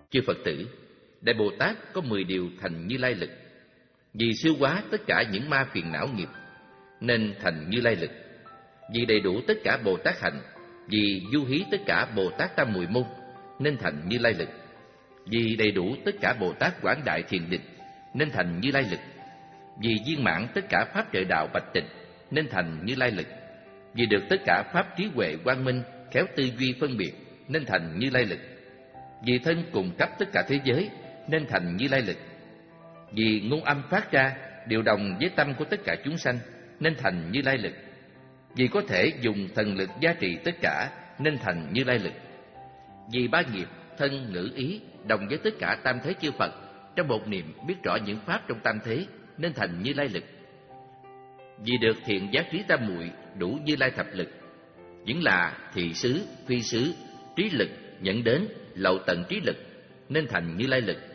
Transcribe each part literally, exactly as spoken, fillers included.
Chư Phật tử, Đại Bồ Tát có mười điều thành Như Lai lực. Vì siêu hóa tất cả những ma phiền não nghiệp nên thành Như Lai lực. Vì đầy đủ tất cả Bồ Tát hạnh, vì du hí tất cả Bồ Tát tam muội môn nên thành Như Lai lực. Vì đầy đủ tất cả Bồ Tát quảng đại thiền định nên thành Như Lai lực. Vì viên mãn tất cả pháp trợ đạo bạch tịnh nên thành Như Lai lực. Vì được tất cả pháp trí huệ quang minh khéo tư duy phân biệt nên thành Như Lai lực. Vì thân cùng cấp tất cả thế giới nên thành Như Lai lực. Vì ngôn âm phát ra đều đồng với tâm của tất cả chúng sanh nên thành Như Lai lực. Vì có thể dùng thần lực gia trị tất cả nên thành Như Lai lực. Vì ba nghiệp thân ngữ ý đồng với tất cả tam thế chư Phật trong một niệm biết rõ những pháp trong tam thế nên thành Như Lai lực. Vì được thiện giác trí tam muội đủ Như Lai thập lực, những là thị xứ, phi xứ, trí lực, nhận đến, lậu tận trí lực nên thành Như Lai lực.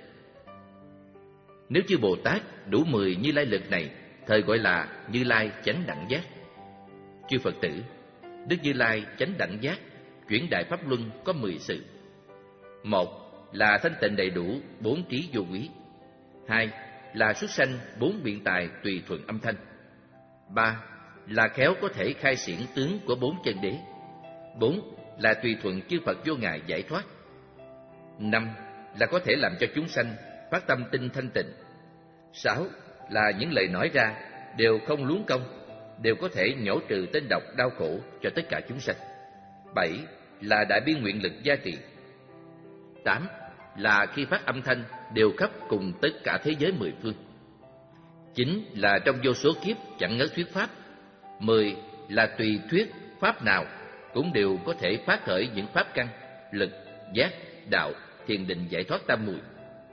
Nếu chư Bồ Tát đủ mười Như Lai lực này, thời gọi là Như Lai chánh đẳng giác. Chư Phật tử, Đức Như Lai chánh đẳng giác chuyển đại pháp luân có mười sự. Một là thanh tịnh đầy đủ bốn trí vô quý. Hai là xuất sanh bốn biện tài tùy thuận âm thanh. Ba là khéo có thể khai xiển tướng của bốn chân đế. Bốn là tùy thuận chư Phật vô ngại giải thoát. Năm là có thể làm cho chúng sanh phát tâm tinh thanh tịnh. Sáu là những lời nói ra đều không luống công, đều có thể nhổ trừ tên độc đau khổ cho tất cả chúng sanh. Bảy là đại bi nguyện lực gia trì. Tám là khi phát âm thanh đều khắp cùng tất cả thế giới mười phương. Chín là trong vô số kiếp chẳng ngớt thuyết pháp. Mười là tùy thuyết pháp nào cũng đều có thể phát khởi những pháp căn, lực, giác, đạo, thiền định giải thoát tam muội.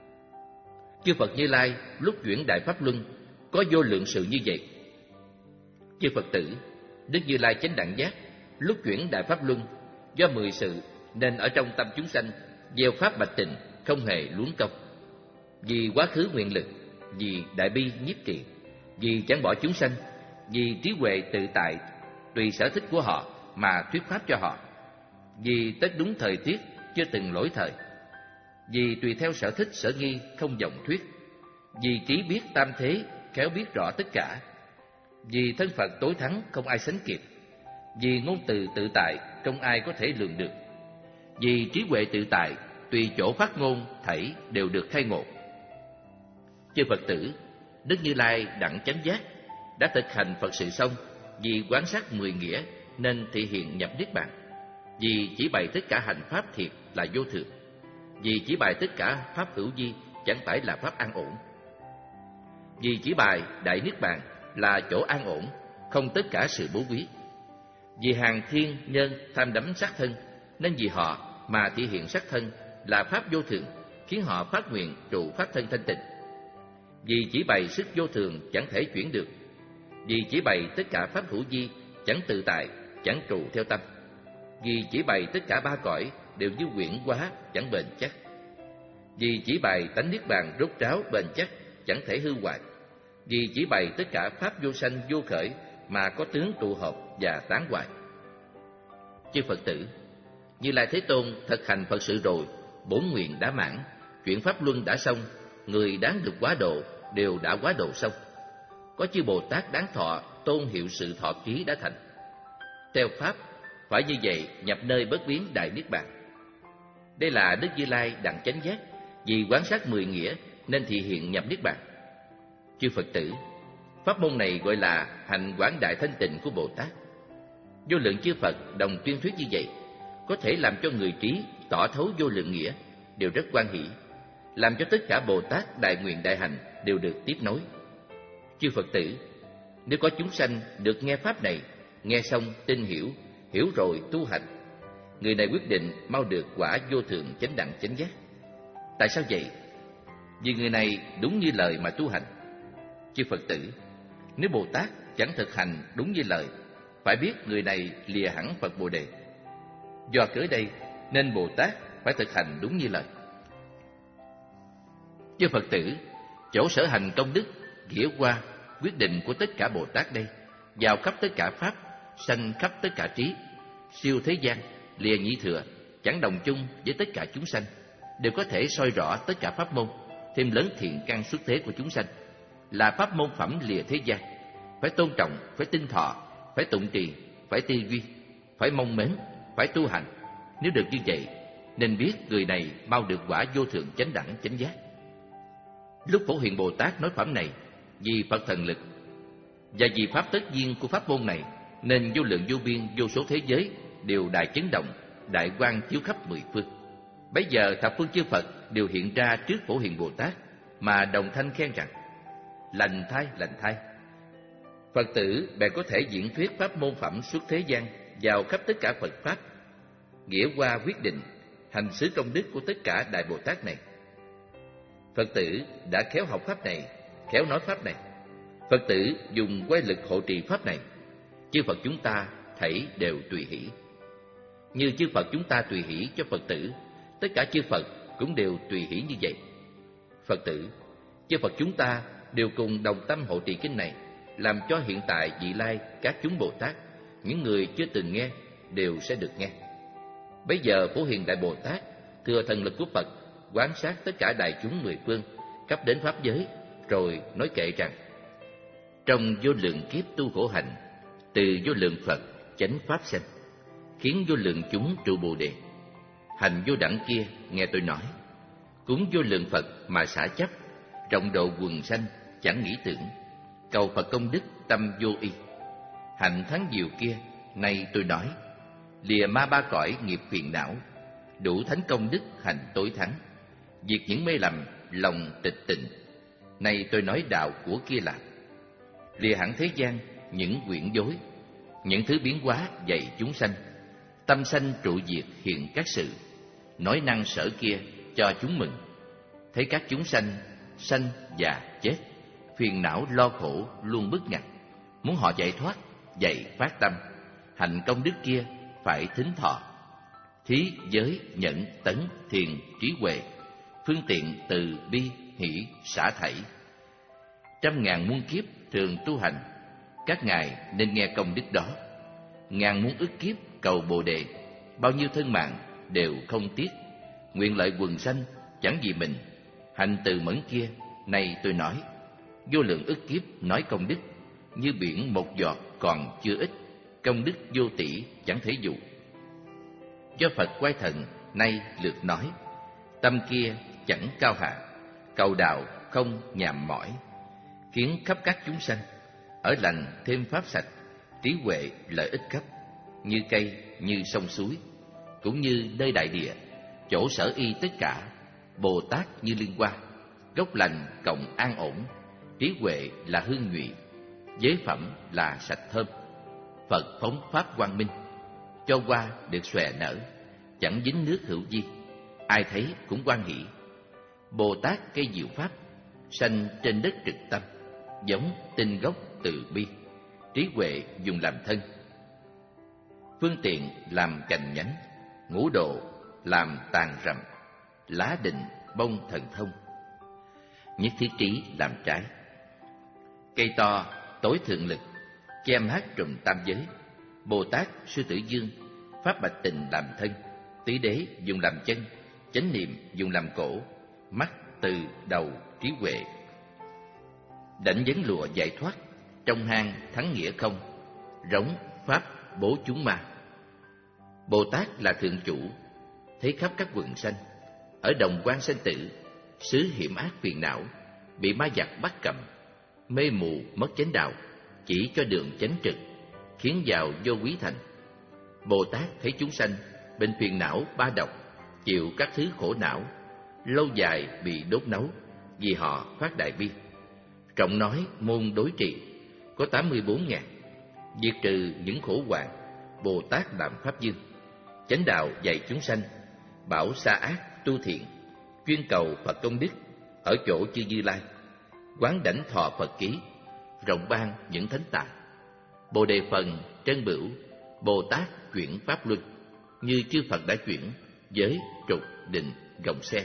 Chư Phật Như Lai lúc chuyển đại pháp luân có vô lượng sự như vậy. Chư Phật tử, Đức Như Lai chánh đẳng giác lúc chuyển đại pháp luân do mười sự nên ở trong tâm chúng sanh gieo pháp bạch tịnh không hề luống công. Vì quá khứ nguyện lực, vì đại bi nhiếp trì, vì chẳng bỏ chúng sanh, vì trí huệ tự tại tùy sở thích của họ mà thuyết pháp cho họ, vì tất đúng thời tiết chưa từng lỗi thời, vì tùy theo sở thích sở nghi không vọng thuyết, vì trí biết tam thế khéo biết rõ tất cả, vì thân phận tối thắng không ai sánh kịp, vì ngôn từ tự tại không ai có thể lường được, vì trí huệ tự tại tùy chỗ phát ngôn thảy đều được khai ngộ. Chư Phật tử, Đức Như Lai đẳng chánh giác đã thực hành Phật sự xong, vì quán sát mười nghĩa nên thị hiện nhập niết bàn, vì chỉ bày tất cả hành pháp thiệt là vô thường, vì chỉ bày tất cả pháp hữu vi chẳng phải là pháp an ổn, vì chỉ bày đại niết bàn là chỗ an ổn, không tất cả sự bố quý, vì hàng thiên nhân tham đắm sắc thân nên vì họ mà thị hiện sắc thân là pháp vô thường, khiến họ phát nguyện trụ pháp thân thanh tịnh, vì chỉ bày sức vô thường chẳng thể chuyển được, vì chỉ bày tất cả pháp hữu vi chẳng tự tại, chẳng trụ theo tâm, vì chỉ bày tất cả ba cõi đều như quyển hóa chẳng bền chắc, vì chỉ bày tánh niết bàn rốt ráo bền chắc chẳng thể hư hoại, vì chỉ bày tất cả pháp vô sanh vô khởi mà có tướng tụ hợp và tán hoại. Chư Phật tử, Như Lai Thế Tôn thực hành Phật sự rồi, bốn nguyện đã mãn, chuyển pháp luân đã xong, người đáng được quá độ đều đã quá độ xong. Có chư Bồ Tát đáng thọ tôn hiệu sự thọ ký đã thành. Theo pháp phải như vậy nhập nơi bất biến đại niết bàn. Đây là Đức Như Lai đẳng chánh giác, vì quán sát mười nghĩa nên thị hiện nhập niết bàn. Chư Phật tử, pháp môn này gọi là hành quảng đại thanh tịnh của Bồ Tát. Vô lượng chư Phật đồng tuyên thuyết như vậy, có thể làm cho người trí tỏ thấu vô lượng nghĩa, đều rất hoan hỷ, làm cho tất cả Bồ Tát đại nguyện đại hành đều được tiếp nối. Chư Phật tử, nếu có chúng sanh được nghe pháp này, nghe xong tin hiểu, hiểu rồi tu hành, người này quyết định mau được quả vô thượng chánh đẳng chánh giác. Tại sao vậy? Vì người này đúng như lời mà tu hành. Chư Phật tử, nếu Bồ Tát chẳng thực hành đúng như lời, phải biết người này lìa hẳn Phật Bồ Đề. Do cớ đây nên Bồ Tát phải thực hành đúng như lời. Chư Phật tử, chỗ sở hành công đức, nghĩa qua, quyết định của tất cả Bồ Tát đây, vào khắp tất cả pháp, sanh khắp tất cả trí, siêu thế gian, lìa nhị thừa, chẳng đồng chung với tất cả chúng sanh, đều có thể soi rõ tất cả pháp môn, thêm lớn thiện căn xuất thế của chúng sanh, là pháp môn phẩm lìa thế gian. Phải tôn trọng, phải tinh thọ, phải tụng trì, phải tư duy, phải mong mến, phải tu hành. Nếu được như vậy, nên biết người này mau được quả vô thượng chánh đẳng chánh giác. Lúc Phổ Hiền Bồ Tát nói phẩm này, vì Phật thần lực và vì pháp tất nhiên của pháp môn này, nên vô lượng vô biên vô số thế giới đều đại chấn động, đại quang chiếu khắp mười phương. Bấy giờ thập phương chư Phật đều hiện ra trước Phổ Hiền Bồ Tát mà đồng thanh khen rằng: lành thay, lành thay. Phật tử bèn có thể diễn thuyết pháp môn phẩm suốt thế gian vào khắp tất cả Phật pháp, nghĩa qua quyết định hành xứ công đức của tất cả đại Bồ Tát này. Phật tử đã khéo học pháp này, khéo nói pháp này. Phật tử dùng quay lực hộ trì pháp này, chư Phật chúng ta thảy đều tùy hỷ. Như chư Phật chúng ta tùy hỷ cho Phật tử, tất cả chư Phật cũng đều tùy hỷ như vậy. Phật tử, chư Phật chúng ta đều cùng đồng tâm hộ trì kinh này, làm cho hiện tại vị lai các chúng Bồ Tát, những người chưa từng nghe đều sẽ được nghe. Bây giờ Phổ Hiền Đại Bồ Tát thừa thần lực của Phật, quan sát tất cả đại chúng mười phương, khắp đến pháp giới, rồi nói kệ rằng: trong vô lượng kiếp tu khổ hạnh, từ vô lượng Phật chánh pháp sanh, khiến vô lượng chúng trụ Bồ đề. Hành vô đẳng kia nghe tôi nói, cúng vô lượng Phật mà xả chấp, rộng độ quần sanh chẳng nghĩ tưởng, cầu Phật công đức tâm vô y. Hạnh thắng diệu kia nay tôi nói, lìa ma ba cõi nghiệp phiền não, đủ thánh công đức hành tối thắng, diệt những mê lầm lòng tịch tịnh. Nay tôi nói đạo của kia là, lìa hẳn thế gian những quyển dối, những thứ biến hóa dạy chúng sanh, tâm sanh trụ diệt hiện các sự, nói năng sở kia cho chúng mừng. Thấy các chúng sanh sanh già chết, phiền não lo khổ luôn bức ngặt, muốn họ giải thoát, dạy phát tâm, hành công đức kia phải thính thọ. Thí giới nhẫn tấn thiền trí huệ, phương tiện từ bi hỷ xả thảy. Trăm ngàn muôn kiếp thường tu hành, các ngài nên nghe công đức đó. Ngàn muôn ức kiếp cầu Bồ đề, bao nhiêu thân mạng đều không tiếc. Nguyện lợi quần sanh chẳng vì mình, hành từ mẫn kia nay tôi nói. Vô lượng ức kiếp nói công đức, như biển một giọt còn chưa ít, công đức vô tỷ chẳng thể dụ. Do Phật quay thần nay lượt nói, tâm kia chẳng cao hạ, cầu đạo không nhàm mỏi, khiến khắp các chúng sanh ở lành thêm pháp sạch, trí huệ lợi ích khắp, như cây như sông suối, cũng như nơi đại địa, chỗ sở y tất cả. Bồ Tát như liên hoa, gốc lành cộng an ổn, trí huệ là hương nhụy, giới phẩm là sạch thơm. Phật phóng pháp quang minh, cho hoa được xòe nở, chẳng dính nước hữu vi, ai thấy cũng hoan hỷ. Bồ Tát cây diệu pháp, sanh trên đất trực tâm, giống tinh gốc từ bi, trí huệ dùng làm thân. Phương tiện làm cành nhánh, ngũ độ làm tàn rậm, lá định bông thần thông. Nhất thiết trí làm trái, cây to tối thượng lực, che mát trùm tam giới. Bồ Tát sư tử dương, pháp bạch tình làm thân, tứ đế dùng làm chân, chánh niệm dùng làm cổ, mắt từ đầu trí huệ. Đảnh vấn lụa giải thoát, trong hang thắng nghĩa không, rống pháp bố chúng ma. Bồ Tát là thượng chủ, thấy khắp các quần sanh, ở đồng quan sanh tử, xứ hiểm ác phiền não, bị ma giặc bắt cầm, mê mù mất chánh đạo, chỉ cho đường chánh trực, khiến vào vô quý thành. Bồ Tát thấy chúng sanh bệnh phiền não ba độc, chịu các thứ khổ não, lâu dài bị đốt nấu, vì họ phát đại bi. Trọng nói môn đối trị có tám mươi bốn ngàn, diệt trừ những khổ hoạn. Bồ Tát làm pháp dương, chánh đạo dạy chúng sanh, bảo xa ác tu thiện, chuyên cầu Phật công đức ở chỗ chư Như Lai, quán đảnh thọ Phật ký, rộng ban những thánh tài. Bồ đề phần trân bửu, Bồ Tát chuyển pháp luân, như chư Phật đã chuyển giới trục định gồng xe.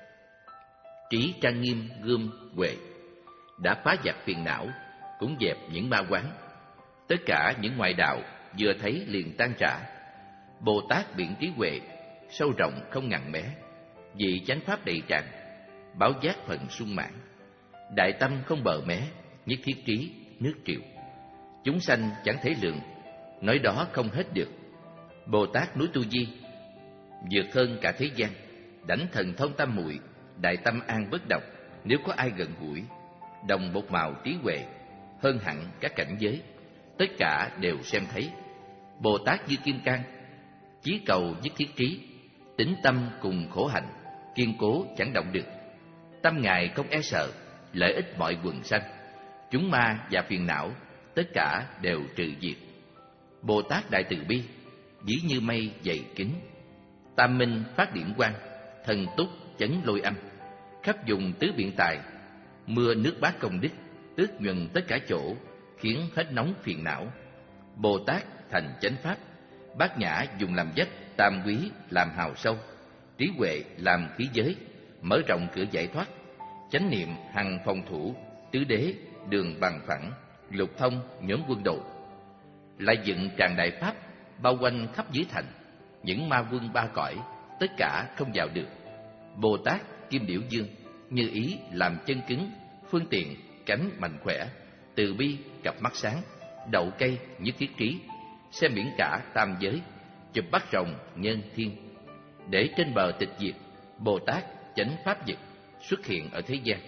Trí trang nghiêm gươm huệ, đã phá giặc phiền não, cũng dẹp những ma quán. Tất cả những ngoại đạo vừa thấy liền tan trả. Bồ Tát biển trí huệ, sâu rộng không ngăn mé, vị chánh pháp đầy tràn, báo giác phần sung mãn. Đại tâm không bờ mé, nhất thiết trí, nước triệu. Chúng sanh chẳng thể lượng, nói đó không hết được. Bồ Tát núi Tu Di, vượt hơn cả thế gian, đảnh thần thông tam muội, đại tâm an bất động. Nếu có ai gần gũi, đồng một màu trí huệ, hơn hẳn các cảnh giới, tất cả đều xem thấy. Bồ Tát như kim cang, chí cầu nhất thiết trí, tính tâm cùng khổ hạnh, kiên cố chẳng động được. Tâm Ngài không e sợ, lợi ích mọi quần sanh, chúng ma và phiền não, tất cả đều trừ diệt. Bồ Tát đại từ bi, dĩ như mây dày kính, tam minh phát điển quang, thần túc chấn lôi âm, khắp dùng tứ biện tài, mưa nước bát công đức, ướt nhuần tất cả chỗ, khiến hết nóng phiền não. Bồ Tát thành chánh pháp, bát nhã dùng làm vách, tam quý làm hào sâu, trí huệ làm khí giới, mở rộng cửa giải thoát, chánh niệm hằng phòng thủ, tứ đế đường bằng phẳng, lục thông nhóm quân đội. Lại dựng tràng đại pháp bao quanh khắp dưới thành, những ma quân ba cõi tất cả không vào được. Bồ Tát kim điểu dương, như ý làm chân cứng, phương tiện cánh mạnh khỏe, từ bi cặp mắt sáng, đậu cây nhất thiết trí, xem biển cả tam giới, chụp bắt rồng nhân thiên. Để trên bờ tịch diệt, Bồ Tát chánh pháp nhật xuất hiện ở thế gian.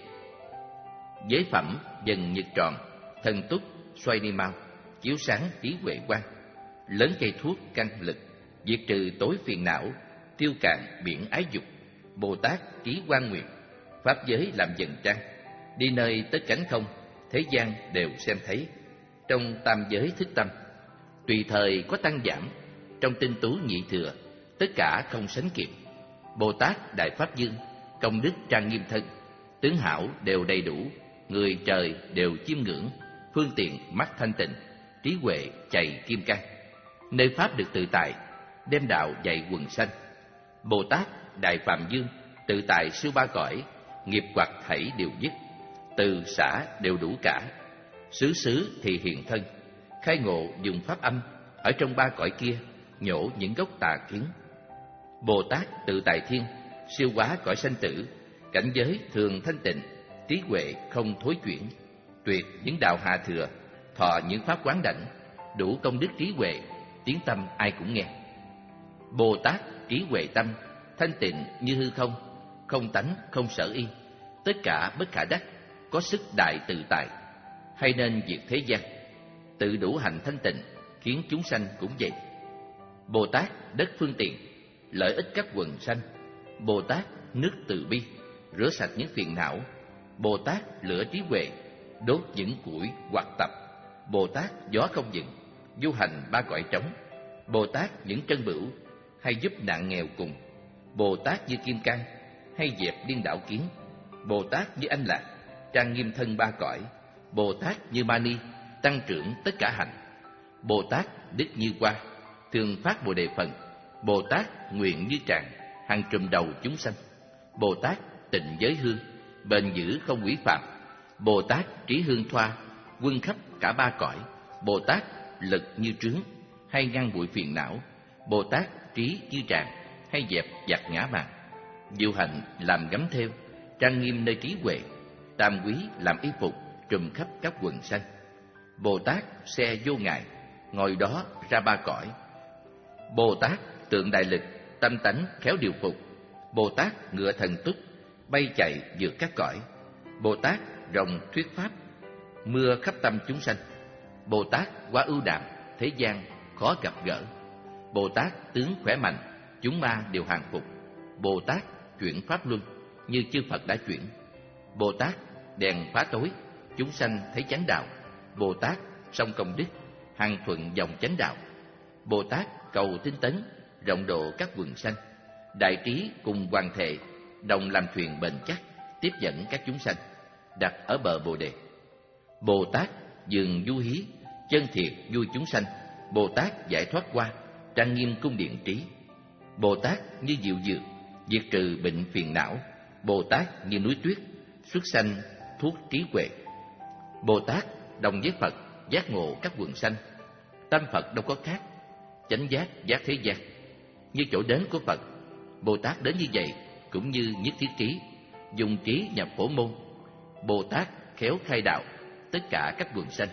Giới phẩm dần nhật tròn, thần túc xoay đi mau, chiếu sáng trí huệ quang, lớn cây thuốc căn lực, diệt trừ tối phiền não, tiêu cạn biển ái dục. Bồ Tát trí quang nguyện, pháp giới làm dần trang, đi nơi tất cánh không, thế gian đều xem thấy. Trong tam giới thức tâm, tùy thời có tăng giảm, trong tinh tú nhị thừa, tất cả không sánh kịp. Bồ Tát đại pháp dương, công đức trang nghiêm thân, tướng hảo đều đầy đủ, người trời đều chiêm ngưỡng, phương tiện mắt thanh tịnh, trí huệ chạy kim cang. Nơi pháp được tự tại, đem đạo dạy quần sanh. Bồ Tát đại phạm dương, tự tại siêu ba cõi, nghiệp hoặc thảy đều dứt, từ xã đều đủ cả. Xứ xứ thì hiện thân, khai ngộ dùng pháp âm, ở trong ba cõi kia nhổ những gốc tà kiến. Bồ Tát tự tại thiên, siêu hóa cõi sanh tử, cảnh giới thường thanh tịnh, trí huệ không thối chuyển, tuyệt những đạo hạ thừa, thọ những pháp quán đảnh, đủ công đức trí huệ, tiếng tâm ai cũng nghe. Bồ Tát trí huệ tâm, thanh tịnh như hư không, không tánh không sở y, tất cả bất khả đắc, có sức đại tự tại, hay nên diệt thế gian, tự đủ hành thanh tịnh, khiến chúng sanh cũng vậy. Bồ Tát đất phương tiện, lợi ích các quần sanh. Bồ Tát nước từ bi, rửa sạch những phiền não. Bồ Tát lửa trí huệ, đốt những củi hoặc tập. Bồ Tát gió không dừng, du hành ba cõi trống. Bồ Tát những trân bửu, hay giúp nạn nghèo cùng. Bồ Tát như kim cang, hay dẹp điên đảo kiến. Bồ Tát như anh lạc, trang nghiêm thân ba cõi. Bồ Tát như mani, tăng trưởng tất cả hạnh. Bồ Tát đức như hoa, thường phát bồ đề phần. Bồ Tát nguyện như tràng, hằng trùm đầu chúng sanh. Bồ Tát tịnh giới hương, bền giữ không quỷ phạm. Bồ Tát trí hương thoa, quân khắp cả ba cõi. Bồ Tát lực như trướng, hay ngăn bụi phiền não. Bồ Tát trí như tràng, hay dẹp giặc ngã mạn. Diệu hạnh làm gấm thêu, trang nghiêm nơi trí huệ. Tam quý làm y phục, trùm khắp các quần sanh. Bồ Tát xe vô ngại, ngồi đó ra ba cõi. Bồ Tát tượng đại lực, tâm tánh khéo điều phục. Bồ Tát ngựa thần túc, bay chạy vượt các cõi. Bồ Tát rồng thuyết pháp, mưa khắp tâm chúng sanh. Bồ Tát quá ưu đạm, thế gian khó gặp gỡ. Bồ Tát tướng khỏe mạnh, chúng ma đều hàng phục. Bồ Tát chuyển pháp luân, như chư Phật đã chuyển. Bồ Tát đèn phá tối, chúng sanh thấy chánh đạo. Bồ Tát song công đức, hằng thuận dòng chánh đạo. Bồ Tát cầu tinh tấn, rộng độ các quần sanh. Đại trí cùng hoàng thệ, đồng làm thuyền bền chắc, tiếp dẫn các chúng sanh, đặt ở bờ Bồ đề. Bồ Tát dường du hí, chân thiệt vui chúng sanh. Bồ Tát giải thoát qua, trang nghiêm cung điện trí. Bồ Tát như diệu dược, diệt trừ bệnh phiền não. Bồ Tát như núi tuyết, xuất sanh thuốc trí huệ. Bồ Tát đồng với Phật, giác ngộ các quần sanh. Tâm Phật đâu có khác, chánh giác giác thế gian. Như chỗ đến của Phật, Bồ Tát đến như vậy, cũng như Nhất Thiết Trí, dùng trí nhập Phổ Môn. Bồ Tát khéo khai đạo tất cả các quần sanh.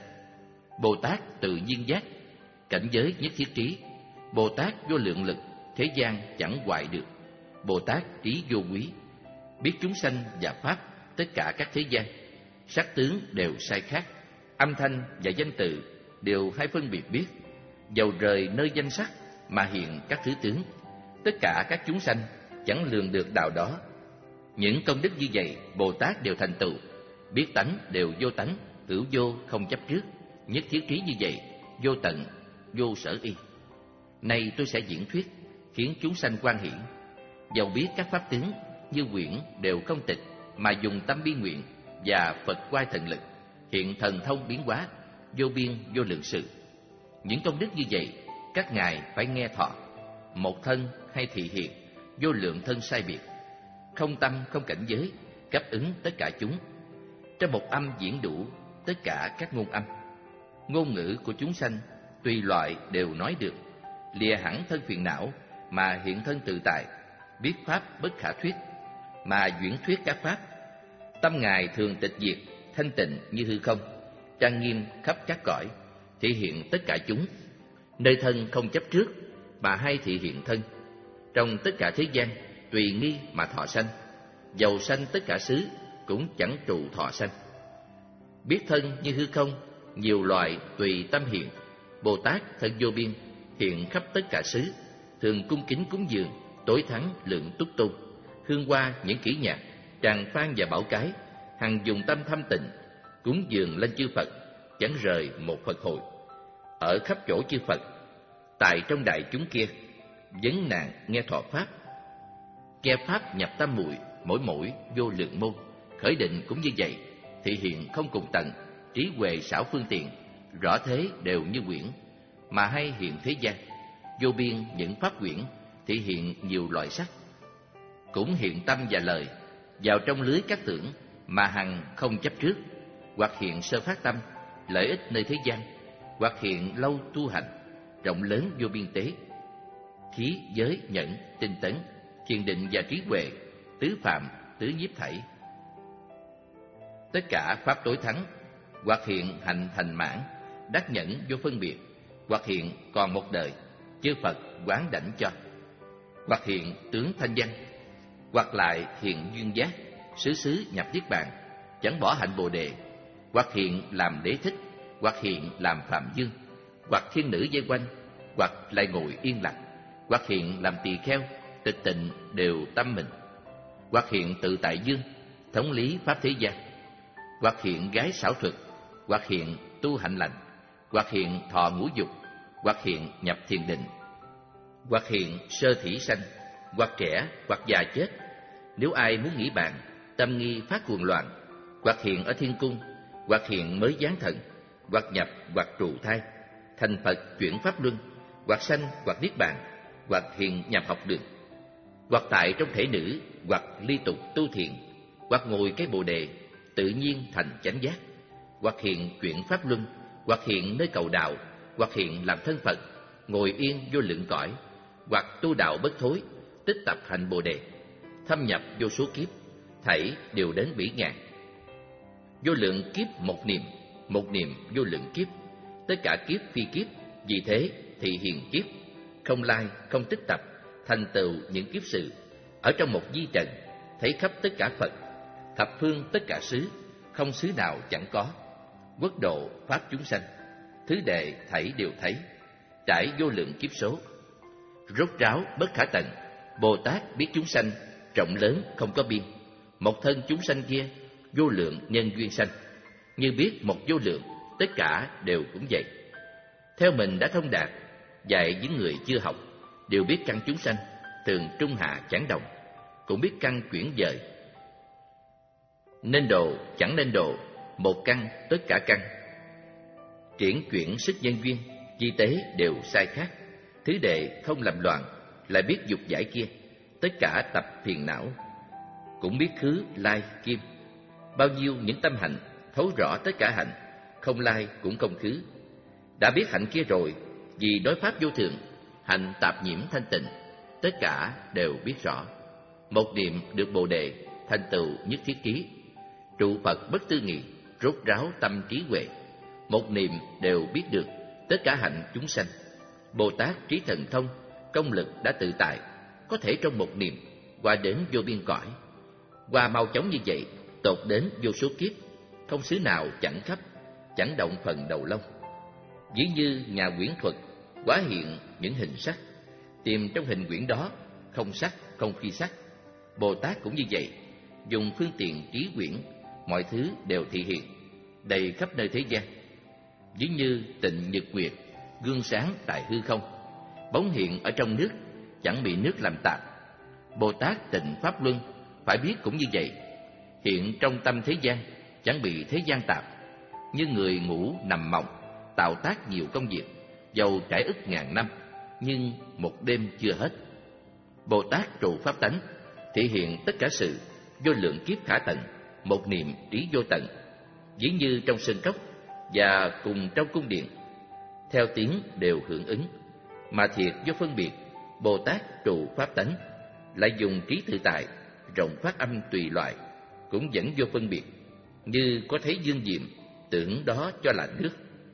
Bồ Tát tự nhiên giác, cảnh giới Nhất Thiết Trí. Bồ Tát vô lượng lực, thế gian chẳng hoại được. Bồ Tát trí vô quý, biết chúng sanh và pháp tất cả các thế gian. Sắc tướng đều sai khác, âm thanh và danh từ đều hay phân biệt biết. Dầu rời nơi danh sắc mà hiện các thứ tướng, tất cả các chúng sanh chẳng lường được đạo đó. Những công đức như vậy Bồ Tát đều thành tựu. Biết tánh đều vô tánh, hữu vô không chấp trước. Nhất thiết trí như vậy, vô tận, vô sở y. Nay tôi sẽ diễn thuyết, khiến chúng sanh quan hiển. Dầu biết các pháp tướng như quyển đều không tịch, mà dùng tâm bi nguyện và Phật quay thần lực, hiện thần thông biến hóa, vô biên vô lượng sự. Những công đức như vậy, các ngài phải nghe thọ. Một thân hay thị hiện, vô lượng thân sai biệt, không tâm không cảnh giới, cấp ứng tất cả chúng. Trong một âm diễn đủ tất cả các ngôn âm. Ngôn ngữ của chúng sanh tùy loại đều nói được, lìa hẳn thân phiền não mà hiện thân tự tại, biết pháp bất khả thuyết mà diễn thuyết các pháp. Tâm ngài thường tịch diệt, thanh tịnh như hư không, trang nghiêm khắp các cõi, thể hiện tất cả chúng. Nơi thân không chấp trước mà hay thị hiện thân. Trong tất cả thế gian tùy nghi mà thọ sanh, dầu sanh tất cả xứ cũng chẳng trụ thọ sanh. Biết thân như hư không, nhiều loại tùy tâm hiện. Bồ Tát thân vô biên, hiện khắp tất cả xứ, thường cung kính cúng dường, tối thắng lượng túc tu, hương hoa những kỹ nhạc, tràng phan và bảo cái, hằng dùng tâm thâm tịnh, cúng dường lên chư Phật, chẳng rời một Phật hội. Ở khắp chỗ chư Phật, tại trong đại chúng kia, vấn nạn nghe thọ pháp, nghe pháp nhập tâm muội, mỗi mỗi vô lượng môn. Khởi định cũng như vậy, thị hiện không cùng tận, trí huệ xảo phương tiện, rõ thế đều như quyển, mà hay hiện thế gian. Vô biên những pháp quyển, thị hiện nhiều loại sắc, cũng hiện tâm và lời, vào trong lưới các tưởng, mà hằng không chấp trước. Hoặc hiện sơ phát tâm, lợi ích nơi thế gian, hoặc hiện lâu tu hành, rộng lớn vô biên tế. Khí, giới, nhẫn, tinh tấn, thiền định và trí huệ, tứ phạm, tứ nhiếp thảy. Tất cả pháp tối thắng, hoặc hiện hành thành mãn, đắc nhẫn vô phân biệt, hoặc hiện còn một đời, chư Phật quán đảnh cho. Hoặc hiện tướng thanh văn, hoặc lại hiện duyên giác, xứ xứ nhập niết bàn, chẳng bỏ hạnh Bồ đề. Hoặc hiện làm đế thích, hoặc hiện làm phạm dương, hoặc thiên nữ vây quanh, hoặc lại ngồi yên lặng, hoặc hiện làm tỳ kheo, tịch tịnh đều tâm mình. Hoặc hiện tự tại dương, thống lý pháp thế gian. Hoặc hiện gái xảo thuật, hoặc hiện tu hạnh lành, hoặc hiện thọ ngũ dục, hoặc hiện nhập thiền định, hoặc hiện sơ thỉ sanh, hoặc trẻ, hoặc già chết. Nếu ai muốn nghĩ bàn, tâm nghi phát cuồng loạn, hoặc hiện ở thiên cung, hoặc hiện mới giáng thần, hoặc nhập, hoặc trụ thai, thành Phật chuyển pháp luân, hoặc sanh, hoặc niết bàn, hoặc hiện nhập học đường, hoặc tại trong thể nữ, hoặc ly tục tu thiền, hoặc ngồi cái bồ đề, tự nhiên thành chánh giác, hoặc hiện chuyển pháp luân, hoặc hiện nơi cầu đạo, hoặc hiện làm thân Phật, ngồi yên vô lượng cõi, hoặc tu đạo bất thối, tích tập hành bồ đề, thâm nhập vô số kiếp, thảy đều đến bỉ ngàn. Vô lượng kiếp một niệm, một niệm vô lượng kiếp, tất cả kiếp phi kiếp, vì thế thị hiện kiếp, không lai, không tích tập, thành tựu những kiếp sự. Ở trong một di trần, thấy khắp tất cả Phật, thập phương tất cả xứ, không xứ nào chẳng có. Quốc độ pháp chúng sanh, thứ đệ thảy đều thấy, trải vô lượng kiếp số. Rốt ráo bất khả tận, Bồ Tát biết chúng sanh, rộng lớn không có biên. Một thân chúng sanh kia, vô lượng nhân duyên sanh, như biết một vô lượng, tất cả đều cũng vậy. Theo mình đã thông đạt, dạy những người chưa học, đều biết căn chúng sanh, thường trung hạ chẳng đồng, cũng biết căn chuyển dời. Nên độ, chẳng nên độ, một căn, tất cả căn. Triển chuyển sức nhân duyên, chi tế đều sai khác. Thứ đệ không làm loạn, lại biết dục giải kia, tất cả tập phiền não, cũng biết khứ, lai, kim. Bao nhiêu những tâm hạnh, thấu rõ tất cả hạnh, không lai cũng không khứ. Đã biết hạnh kia rồi, vì đối pháp vô thường, hạnh tạp nhiễm thanh tịnh, tất cả đều biết rõ. Một niệm được Bồ đề, thành tựu nhất thiết ký. Trụ Phật bất tư nghị, rốt ráo tâm trí huệ. Một niệm đều biết được tất cả hạnh chúng sanh. Bồ Tát trí thần thông, công lực đã tự tại, có thể trong một niệm qua đến vô biên cõi. Qua mau chóng như vậy, tột đến vô số kiếp, không xứ nào chẳng khắp, chẳng động phần đầu lông. Ví như nhà quyển thuật hóa hiện những hình sắc, tìm trong hình quyển đó không sắc không phi sắc. Bồ Tát cũng như vậy, dùng phương tiện trí quyển, mọi thứ đều thị hiện, đầy khắp nơi thế gian. Ví như tịnh nhật nguyệt, gương sáng tại hư không, bóng hiện ở trong nước, chẳng bị nước làm tạp. Bồ Tát tịnh Pháp Luân, phải biết cũng như vậy, hiện trong tâm thế gian, chẳng bị thế gian tạp. Như người ngủ nằm mộng, tạo tác nhiều công việc, dầu trải ức ngàn năm, nhưng một đêm chưa hết. Bồ Tát trụ pháp tánh, thể hiện tất cả sự vô lượng kiếp khả tận, một niệm trí vô tận. Ví như trong sân cốc và cùng trong cung điện, theo tiếng đều hưởng ứng, mà thiệt vô phân biệt. Bồ Tát trụ pháp tánh, lại dùng trí tự tại, rộng phát âm tùy loại, cũng vẫn vô phân biệt. Như có thấy dương diệm, tưởng đó cho là nước,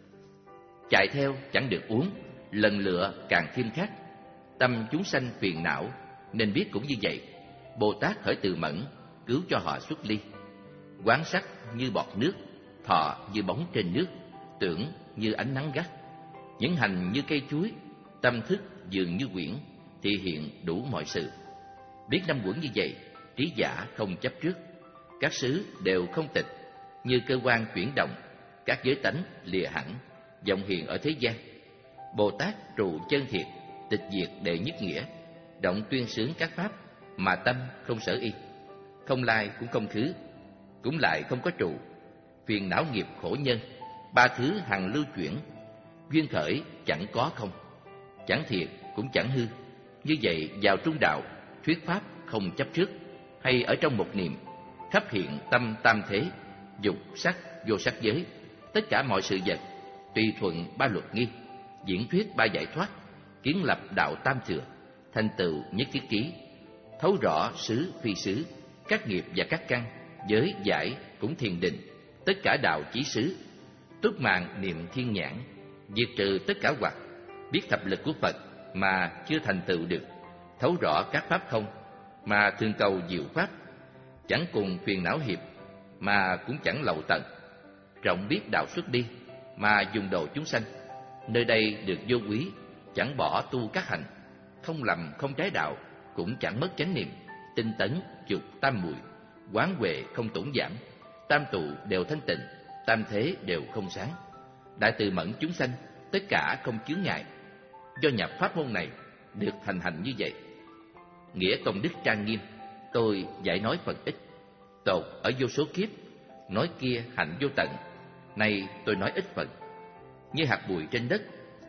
chạy theo chẳng được uống, lần lựa càng thêm khát. Tâm chúng sanh phiền não, nên biết cũng như vậy. Bồ Tát khởi từ mẫn, cứu cho họ xuất ly. Quán sắc như bọt nước, thọ như bóng trên nước, tưởng như ánh nắng gắt. Những hành như cây chuối, tâm thức dường như quyển, thì hiện đủ mọi sự. Biết năm quẩn như vậy, trí giả không chấp trước. Các xứ đều không tịch, như cơ quan chuyển động, các giới tánh lìa hẳn, vọng hiện ở thế gian. Bồ Tát trụ chân thiệt, tịch diệt đệ nhất nghĩa, động tuyên xướng các pháp, mà tâm không sở y, không lai cũng không khứ, cũng lại không có trụ. Phiền não nghiệp khổ nhân, ba thứ hằng lưu chuyển, duyên khởi chẳng có không, chẳng thiệt cũng chẳng hư. Như vậy vào trung đạo, thuyết pháp không chấp trước, hay ở trong một niệm, khắp hiện tâm tam thế, dục sắc vô sắc giới, tất cả mọi sự vật tùy thuận ba luật nghi, diễn thuyết ba giải thoát, kiến lập đạo tam thừa, thành tựu nhất thiết ký, thấu rõ xứ phi xứ, các nghiệp và các căn, giới giải cũng thiền định, tất cả đạo chí xứ, túc mạng niệm thiên nhãn, diệt trừ tất cả hoặc, biết thập lực của Phật mà chưa thành tựu được, thấu rõ các pháp không mà thường cầu diệu pháp, chẳng cùng phiền não hiệp mà cũng chẳng lậu tận, rộng biết đạo xuất đi mà dùng độ chúng sanh. Nơi đây được vô quý, chẳng bỏ tu các hành, không lầm không trái đạo, cũng chẳng mất chánh niệm, tinh tấn dục tam muội, quán huệ không tổn giảm, tam tụ đều thanh tịnh, tam thế đều không sáng. Đại từ mẫn chúng sanh, tất cả không chướng ngại. Do nhập pháp môn này, được thành hành như vậy. Nghĩa công đức trang nghiêm, tôi giải nói phần ít. Tột ở vô số kiếp, nói kia hạnh vô tận, nay tôi nói ít phần. Như hạt bụi trên đất,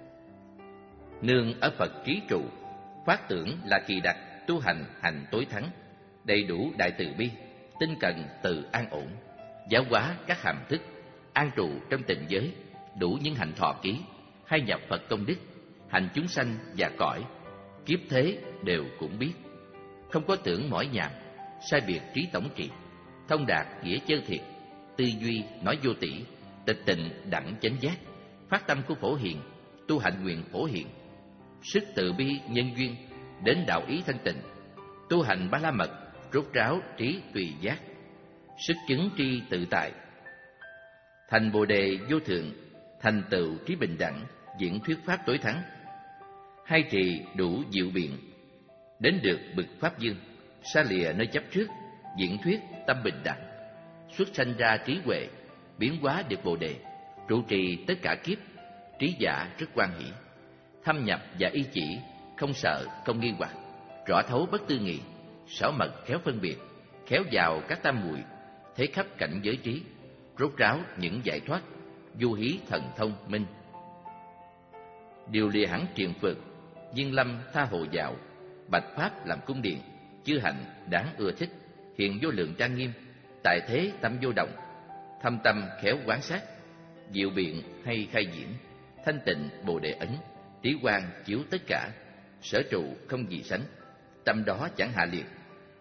nương ở Phật trí trụ, phát tưởng là kỳ đặc, tu hành hành tối thắng, đầy đủ đại từ bi, tinh cần từ an ổn, giáo hóa các hàm thức, an trụ trong tịnh giới, đủ những hạnh thọ ký, hay nhập Phật công đức, hành chúng sanh và cõi, kiếp thế đều cũng biết. Không có tưởng mỏi nhàm, sai biệt trí tổng trị, thông đạt nghĩa chân thiệt, tư duy nói vô tỷ, tịch tịnh đẳng chánh giác, phát tâm của phổ hiền, tu hạnh nguyện phổ hiền, sức từ bi nhân duyên, đến đạo ý thanh tịnh, tu hành ba la mật, rốt ráo trí tùy giác, sức chứng tri tự tại, thành bồ đề vô thượng, thành tựu trí bình đẳng, diễn thuyết pháp tối thắng, hay trì đủ diệu biện, đến được bực pháp dương, xa lìa nơi chấp trước, diễn thuyết tâm bình đẳng, xuất sanh ra trí huệ, biến hóa được bồ đề, trụ trì tất cả kiếp, trí giả rất quan hỷ, thâm nhập và y chỉ, không sợ không nghi hoặc, rõ thấu bất tư nghị, xảo mật khéo phân biệt, khéo vào các tam muội, thấy khắp cảnh giới trí, rốt ráo những giải thoát, du hí thần thông minh. Điều lìa hẳn triền phượt, viên lâm tha hồ dạo, bạch pháp làm cung điện, chư hạnh đáng ưa thích, hiện vô lượng trang nghiêm, tại thế tâm vô động, thâm tâm khéo quán sát, diệu biện hay khai diễn, thanh tịnh bồ đề ấn, trí quang chiếu tất cả, sở trụ không gì sánh, tâm đó chẳng hạ liệt,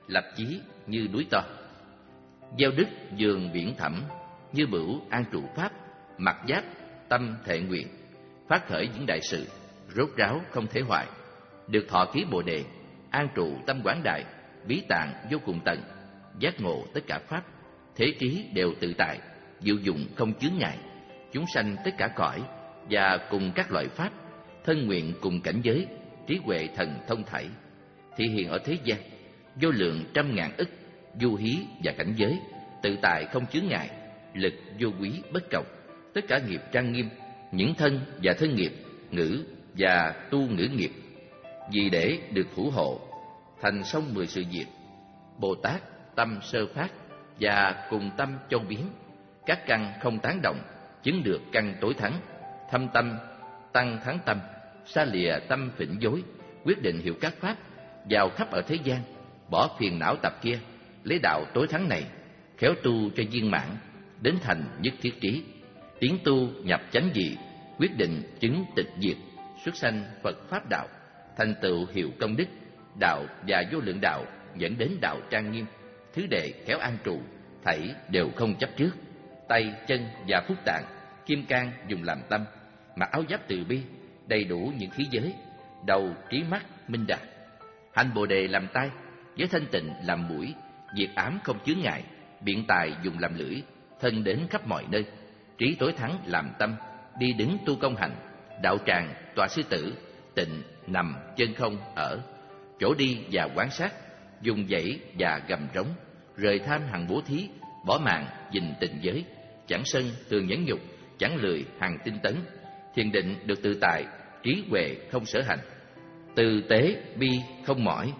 lập chí như núi to. Gieo đức dường biển thẳm, như bửu an trụ pháp, mặc giáp tâm thệ nguyện, phát khởi những đại sự, rốt ráo không thể hoại, được thọ ký Bồ đề, an trụ tâm quảng đại, bí tạng vô cùng tận, giác ngộ tất cả pháp, thế trí đều tự tại, diệu dụng không chướng ngại, chúng sanh tất cả cõi và cùng các loại pháp, thân nguyện cùng cảnh giới, trí huệ thần thông thảy, thị hiện ở thế gian, vô lượng trăm ngàn ức, du hí và cảnh giới, tự tại không chướng ngại, lực vô quý bất cộng, tất cả nghiệp trang nghiêm, những thân và thân nghiệp, ngữ và tu ngữ nghiệp, vì để được thủ hộ, thành xong mười sự việc. Bồ Tát tâm sơ phát và cùng tâm châu biến, các căn không tán động, chứng được căn tối thắng, thâm tâm tăng thắng tâm, xa lìa tâm phỉnh dối, quyết định hiểu các pháp, vào khắp ở thế gian, bỏ phiền não tập kia, lấy đạo tối thắng này, khéo tu cho viên mãn, đến thành nhất thiết trí, tiến tu nhập chánh vị, quyết định chứng tịch diệt, xuất sanh Phật pháp đạo, thành tựu hiệu công đức, đạo và vô lượng đạo dẫn đến đạo trang nghiêm, thứ đệ khéo an trụ, thảy đều không chấp trước, tay chân và phúc tạng, kim cang dùng làm tâm, mặc áo giáp từ bi, đầy đủ những khí giới, đầu trí mắt minh đạt, hành Bồ đề làm tay, giới thanh tịnh làm mũi, diệt ám không chướng ngại, biện tài dùng làm lưỡi, thân đến khắp mọi nơi, trí tối thắng làm tâm, đi đứng tu công hành, đạo tràng tọa sư tử, tịnh nằm chân không ở, chỗ đi và quán sát, dùng dãy và gầm rống, rời tham hằng bố thí, bỏ mạng gìn tình giới, chẳng sân tường nhẫn nhục, chẳng lười hằng tinh tấn, thiền định được tự tại, trí huệ không sở hành, từ tế bi không mỏi,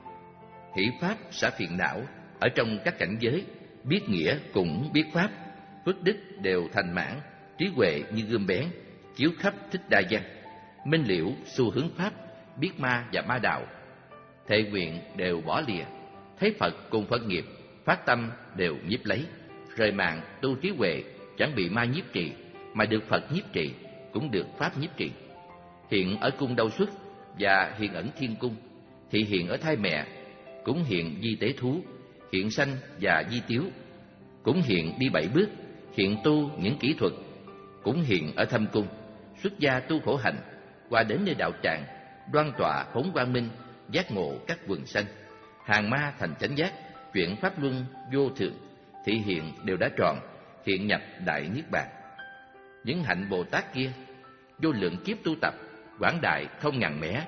hỷ pháp xả phiền não, ở trong các cảnh giới, biết nghĩa cũng biết pháp, phước đức đều thành mãn, trí huệ như gươm bén, chiếu khắp thích đa văn, minh liễu xu hướng pháp, biết ma và ma đạo, thệ nguyện đều bỏ lìa, thấy Phật cùng Phật nghiệp, phát tâm đều nhiếp lấy, rời mạng tu trí huệ, chẳng bị ma nhiếp trì, mà được Phật nhiếp trì, cũng được pháp nhiếp trì. Hiện ở cung Đâu Xuất và hiện ẩn thiên cung, thị hiện ở thai mẹ, cũng hiện di tế thú, hiện sanh và di tiếu, cũng hiện đi bảy bước, hiện tu những kỹ thuật, cũng hiện ở thâm cung, xuất gia tu khổ hạnh, qua đến nơi đạo tràng, đoan tọa phóng quang minh, giác ngộ các quần sanh, hàng ma thành chánh giác, chuyển pháp luân vô thượng, thị hiện đều đã tròn, hiện nhập đại niết bàn. Những hạnh Bồ Tát kia, vô lượng kiếp tu tập, quảng đại không ngàn mé.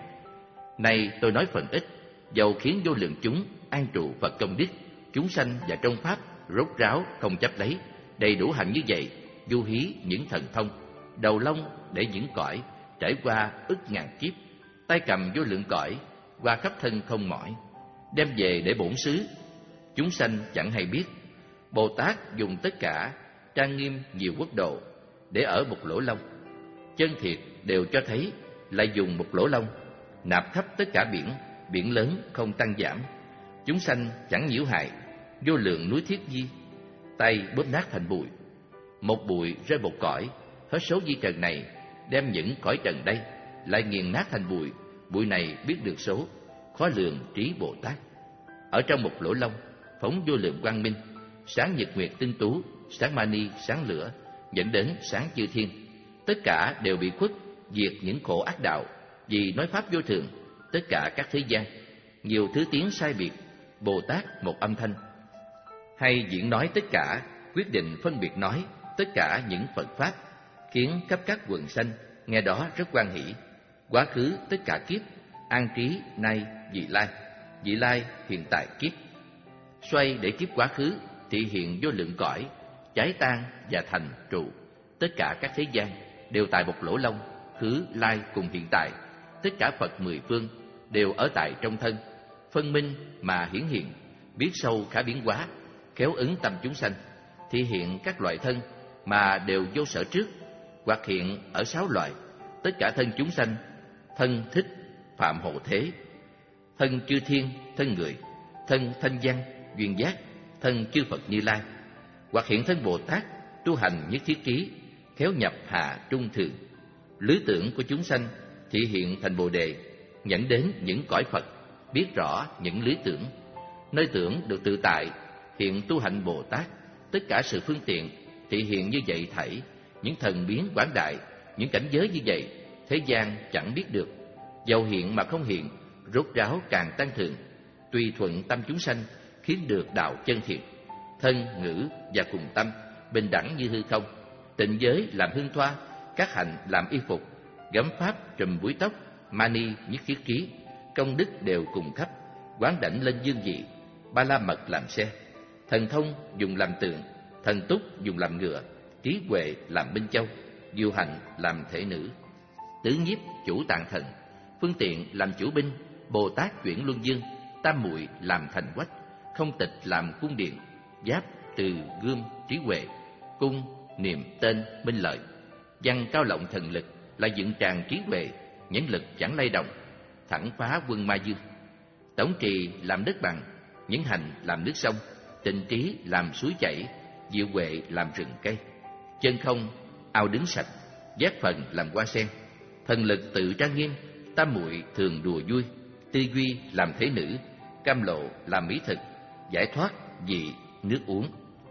Nay tôi nói phần ít, dầu khiến vô lượng chúng an trụ Phật công đức, chúng sanh và trong pháp rốt ráo không chấp lấy, đầy đủ hạnh như vậy, du hí những thần thông, đầu lông để những cõi, trải qua ức ngàn kiếp, tay cầm vô lượng cõi, qua khắp thân không mỏi, đem về để bổn xứ, chúng sanh chẳng hay biết. Bồ Tát dùng tất cả trang nghiêm nhiều quốc độ để ở một lỗ lông, chân thiệt đều cho thấy lại dùng một lỗ lông nạp khắp tất cả biển, biển lớn không tăng giảm, chúng sanh chẳng nhiễu hại, vô lượng núi thiết di, tay bóp nát thành bụi, một bụi rơi một cõi, hết số di trần này, đem những cõi trần đây lại nghiền nát thành bụi, bụi này biết được số, khó lường trí Bồ Tát. Ở trong một lỗ lông phóng vô lượng quang minh, sáng nhật nguyệt tinh tú, sáng mani, sáng lửa, dẫn đến sáng chư thiên, tất cả đều bị khuất, diệt những khổ ác đạo, vì nói pháp vô thường, tất cả các thế gian, nhiều thứ tiếng sai biệt, Bồ Tát một âm thanh, hay diễn nói tất cả, quyết định phân biệt nói tất cả những Phật pháp, khiến khắp các quần sanh nghe đó rất hoan hỷ. Quá khứ tất cả kiếp, an trí nay vị lai, vị lai hiện tại kiếp, xoay để kiếp quá khứ thị hiện vô lượng cõi, cháy tan và thành trụ, tất cả các thế gian đều tại một lỗ lông, khứ lai cùng hiện tại, tất cả Phật mười phương đều ở tại trong thân, phân minh mà hiển hiện, biết sâu khả biến hóa, khéo ứng tâm chúng sanh, thị hiện các loại thân mà đều vô sở trước, hoặc hiện ở sáu loại, tất cả thân chúng sanh, thân thích phạm hộ thế, thân chư thiên, thân người, thân thanh văn, duyên giác, thân chư Phật Như Lai, hoặc hiện thân Bồ Tát, tu hành nhất thiết trí, khéo nhập hạ trung thường, lứ tưởng của chúng sanh thị hiện thành Bồ đề, dẫn đến những cõi Phật, biết rõ những lý tưởng, Nơi tưởng được tự tại, hiện tu hạnh Bồ Tát. Tất cả sự phương tiện thị hiện như vậy thảy, những thần biến quảng đại, những cảnh giới như vậy, thế gian chẳng biết được. Dầu hiện mà không hiện, rốt ráo càng tăng thường, tùy thuận tâm chúng sanh, khiến được đạo chân thiện. Thân, ngữ và cùng tâm, bình đẳng như hư không. Tịnh giới làm hương thoa, các hạnh làm y phục, gấm pháp trùm búi tóc, mani nhất khiết trí. Công đức đều cùng khắp, quán đảnh lên dương vị. Ba la mật làm xe, thần thông dùng làm tượng, thần túc dùng làm ngựa, trí huệ làm minh châu, diệu hạnh làm thể nữ, tứ nhiếp chủ tạng thần, phương tiện làm chủ binh, Bồ Tát chuyển luân dương, tam muội làm thành quách, không tịch làm cung điện, giáp từ gươm trí huệ, cung niệm tên minh lợi. Văn cao lộng thần lực là dựng tràng trí huệ, nhẫn lực chẳng lay động, thẳng phá quân ma dương. Tổng trì làm đất bằng, nhẫn hành làm nước sông, tịnh trí làm suối chảy, diệu huệ làm rừng cây. Chân không ao đứng sạch, giác phần làm hoa sen, thần lực tự trang nghiêm, tam muội thường đùa vui, tư duy làm thế nữ, cam lộ làm mỹ thực, giải thoát vị nước uống.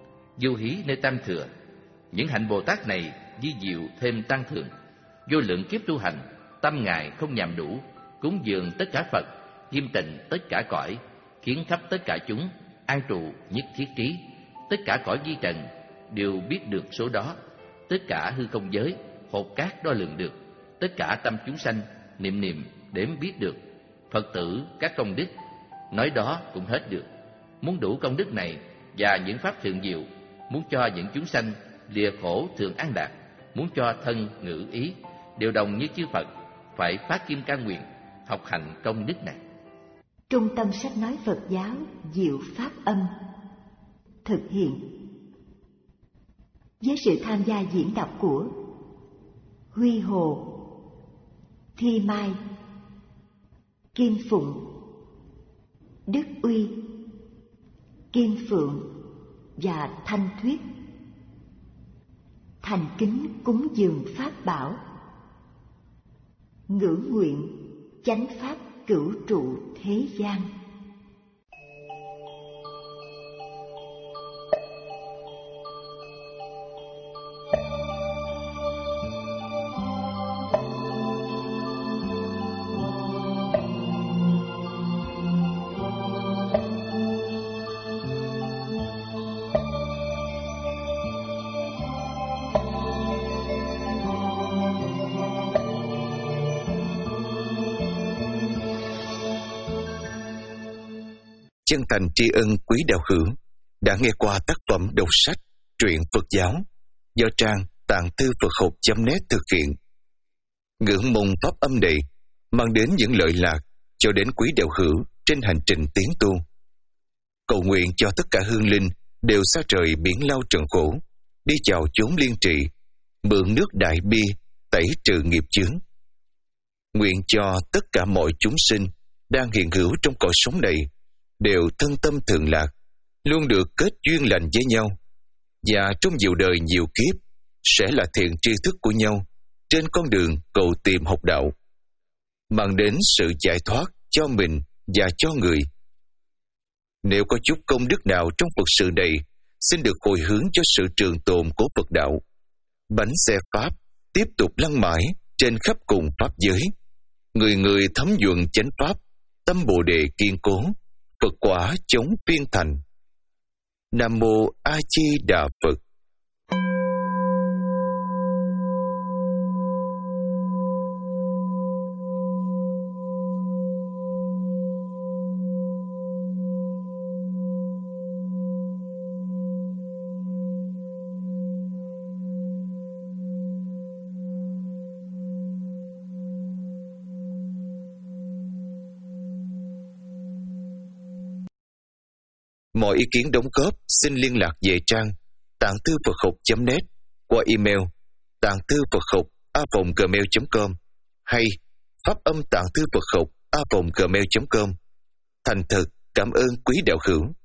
Du hí nơi tam thừa, những hạnh Bồ Tát này di diệu thêm tăng thường. Vô lượng kiếp tu hành, tâm ngài không nhàm đủ, cúng dường tất cả Phật, nghiêm tịnh tất cả cõi, khiến khắp tất cả chúng an trụ nhất thiết trí. Tất cả cõi vi trần đều biết được số đó, tất cả hư không giới hột cát đo lường được, tất cả tâm chúng sanh niệm niệm đếm biết được. Phật tử các công đức nói đó cũng hết được. Muốn đủ công đức này và những pháp thượng diệu, muốn cho những chúng sanh lìa khổ thường an lạc, muốn cho thân ngữ ý đều đồng như chư Phật, phải phát kim ca nguyện học hành công đức này. Trung tâm sách nói Phật giáo Diệu Pháp Âm thực hiện với sự tham gia diễn đọc của Huy Hồ, Thi Mai, Kim Phụng, Đức Uy, Kim Phượng và Thanh Thuyết. Thành kính cúng dường pháp bảo, ngưỡng nguyện chánh pháp cửu trụ thế gian. Chân thành tri ân quý đạo hữu đã nghe qua tác phẩm đọc sách truyện Phật giáo do trang tạng thư Phật học chấm net thực hiện. Ngưỡng mong pháp âm này mang đến những lợi lạc cho đến quý đạo hữu trên hành trình tiến tu. Cầu nguyện cho tất cả hương linh đều xa trời biển lao trần khổ, đi vào chốn liên trị, mượn nước đại bi tẩy trừ nghiệp chướng. Nguyện cho tất cả mọi chúng sinh đang hiện hữu trong cõi sống này đều thân tâm thường lạc, luôn được kết duyên lành với nhau, và trong nhiều đời nhiều kiếp sẽ là thiện tri thức của nhau trên con đường cầu tìm học đạo, mang đến sự giải thoát cho mình và cho người. Nếu có chút công đức nào trong Phật sự này, xin được hồi hướng cho sự trường tồn của Phật đạo. Bánh xe Pháp tiếp tục lăn mãi trên khắp cùng Pháp giới. Người người thấm nhuận chánh Pháp, tâm Bồ Đề kiên cố, Phật quả chống phiên thành. Nam Mô A Di Đà Phật. Mọi ý kiến đóng góp xin liên lạc về trang tạng thư Phật học chấm net qua email tạng thư Phật học a vòng gmail chấm com hay pháp âm tạng thư Phật học a vòng gmail chấm com. Thành thật cảm ơn quý đạo hữu.